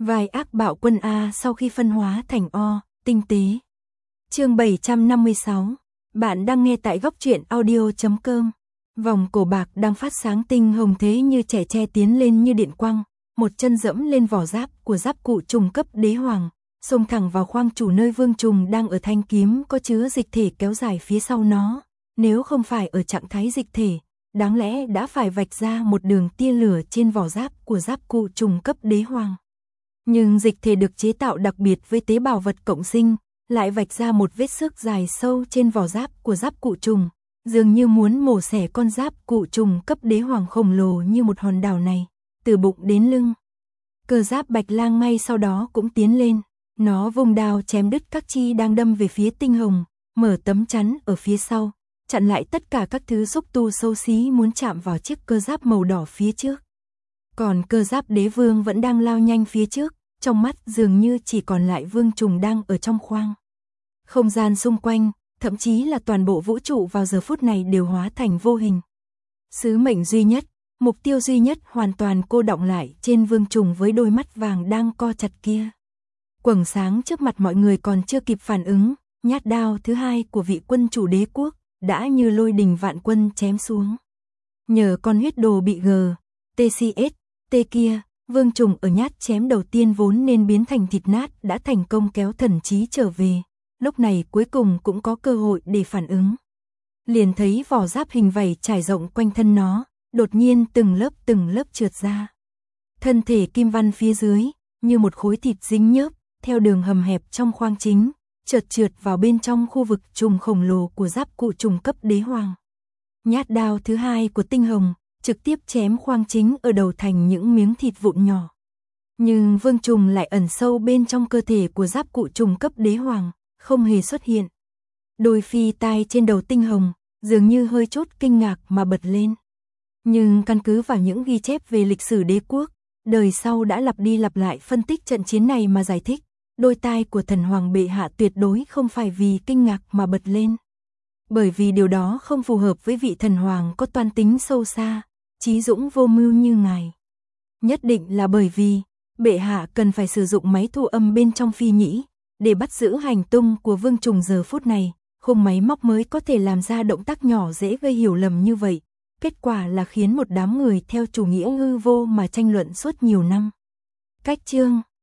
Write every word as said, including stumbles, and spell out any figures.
Vai ác bạo quân A sau khi phân hóa thành O, tinh tế. Chương bảy trăm năm mươi sáu. Bạn đang nghe tại góc truyện audio chấm com. Vòng cổ bạc đang phát sáng tinh hồng thế như trẻ tre tiến lên như điện quang, một chân dẫm lên vỏ giáp của giáp cụ trùng cấp đế hoàng, xông thẳng vào khoang chủ nơi vương trùng đang ở thanh kiếm có chứa dịch thể kéo dài phía sau nó. Nếu không phải ở trạng thái dịch thể, đáng lẽ đã phải vạch ra một đường tia lửa trên vỏ giáp của giáp cụ trùng cấp đế hoàng. Nhưng dịch thể được chế tạo đặc biệt với tế bào vật cộng sinh, lại vạch ra một vết xước dài sâu trên vỏ giáp của giáp cụ trùng, dường như muốn mổ xẻ con giáp cụ trùng cấp đế hoàng khổng lồ như một hòn đảo này, từ bụng đến lưng. Cơ giáp Bạch Lang ngay sau đó cũng tiến lên, nó vùng đao chém đứt các chi đang đâm về phía tinh hồng, mở tấm chắn ở phía sau, chặn lại tất cả các thứ xúc tu xấu xí muốn chạm vào chiếc cơ giáp màu đỏ phía trước. Còn cơ giáp đế vương vẫn đang lao nhanh phía trước, trong mắt dường như chỉ còn lại vương trùng đang ở trong khoang. Không gian xung quanh, thậm chí là toàn bộ vũ trụ vào giờ phút này đều hóa thành vô hình. Sứ mệnh duy nhất, mục tiêu duy nhất hoàn toàn cô đọng lại trên vương trùng với đôi mắt vàng đang co chặt kia. Quầng sáng trước mặt mọi người còn chưa kịp phản ứng, nhát đao thứ hai của vị quân chủ đế quốc đã như lôi đình vạn quân chém xuống. Nhờ con huyết đồ bị G, tê xê ét, T kia, vương trùng ở nhát chém đầu tiên vốn nên biến thành thịt nát đã thành công kéo thần trí trở về, lúc này cuối cùng cũng có cơ hội để phản ứng. Liền thấy vỏ giáp hình vảy trải rộng quanh thân nó, đột nhiên từng lớp từng lớp trượt ra. Thân thể kim văn phía dưới, như một khối thịt dính nhớp, theo đường hầm hẹp trong khoang chính, trượt trượt vào bên trong khu vực trùng khổng lồ của giáp cụ trùng cấp đế hoàng. Nhát đao thứ hai của tinh hồng trực tiếp chém khoang chính ở đầu thành những miếng thịt vụn nhỏ. Nhưng vương trùng lại ẩn sâu bên trong cơ thể của giáp cụ trùng cấp đế hoàng, không hề xuất hiện. Đôi phi tai trên đầu tinh hồng, dường như hơi chút kinh ngạc mà bật lên. Nhưng căn cứ vào những ghi chép về lịch sử đế quốc, đời sau đã lặp đi lặp lại phân tích trận chiến này mà giải thích, đôi tai của thần hoàng bệ hạ tuyệt đối không phải vì kinh ngạc mà bật lên. Bởi vì điều đó không phù hợp với vị thần hoàng có toan tính sâu xa, trí dũng vô mưu như ngài. Nhất định là bởi vì, bệ hạ cần phải sử dụng máy thu âm bên trong phi nhĩ, để bắt giữ hành tung của vương trùng giờ phút này, khung máy móc mới có thể làm ra động tác nhỏ dễ gây hiểu lầm như vậy. Kết quả là khiến một đám người theo chủ nghĩa hư vô mà tranh luận suốt nhiều năm. Cách chương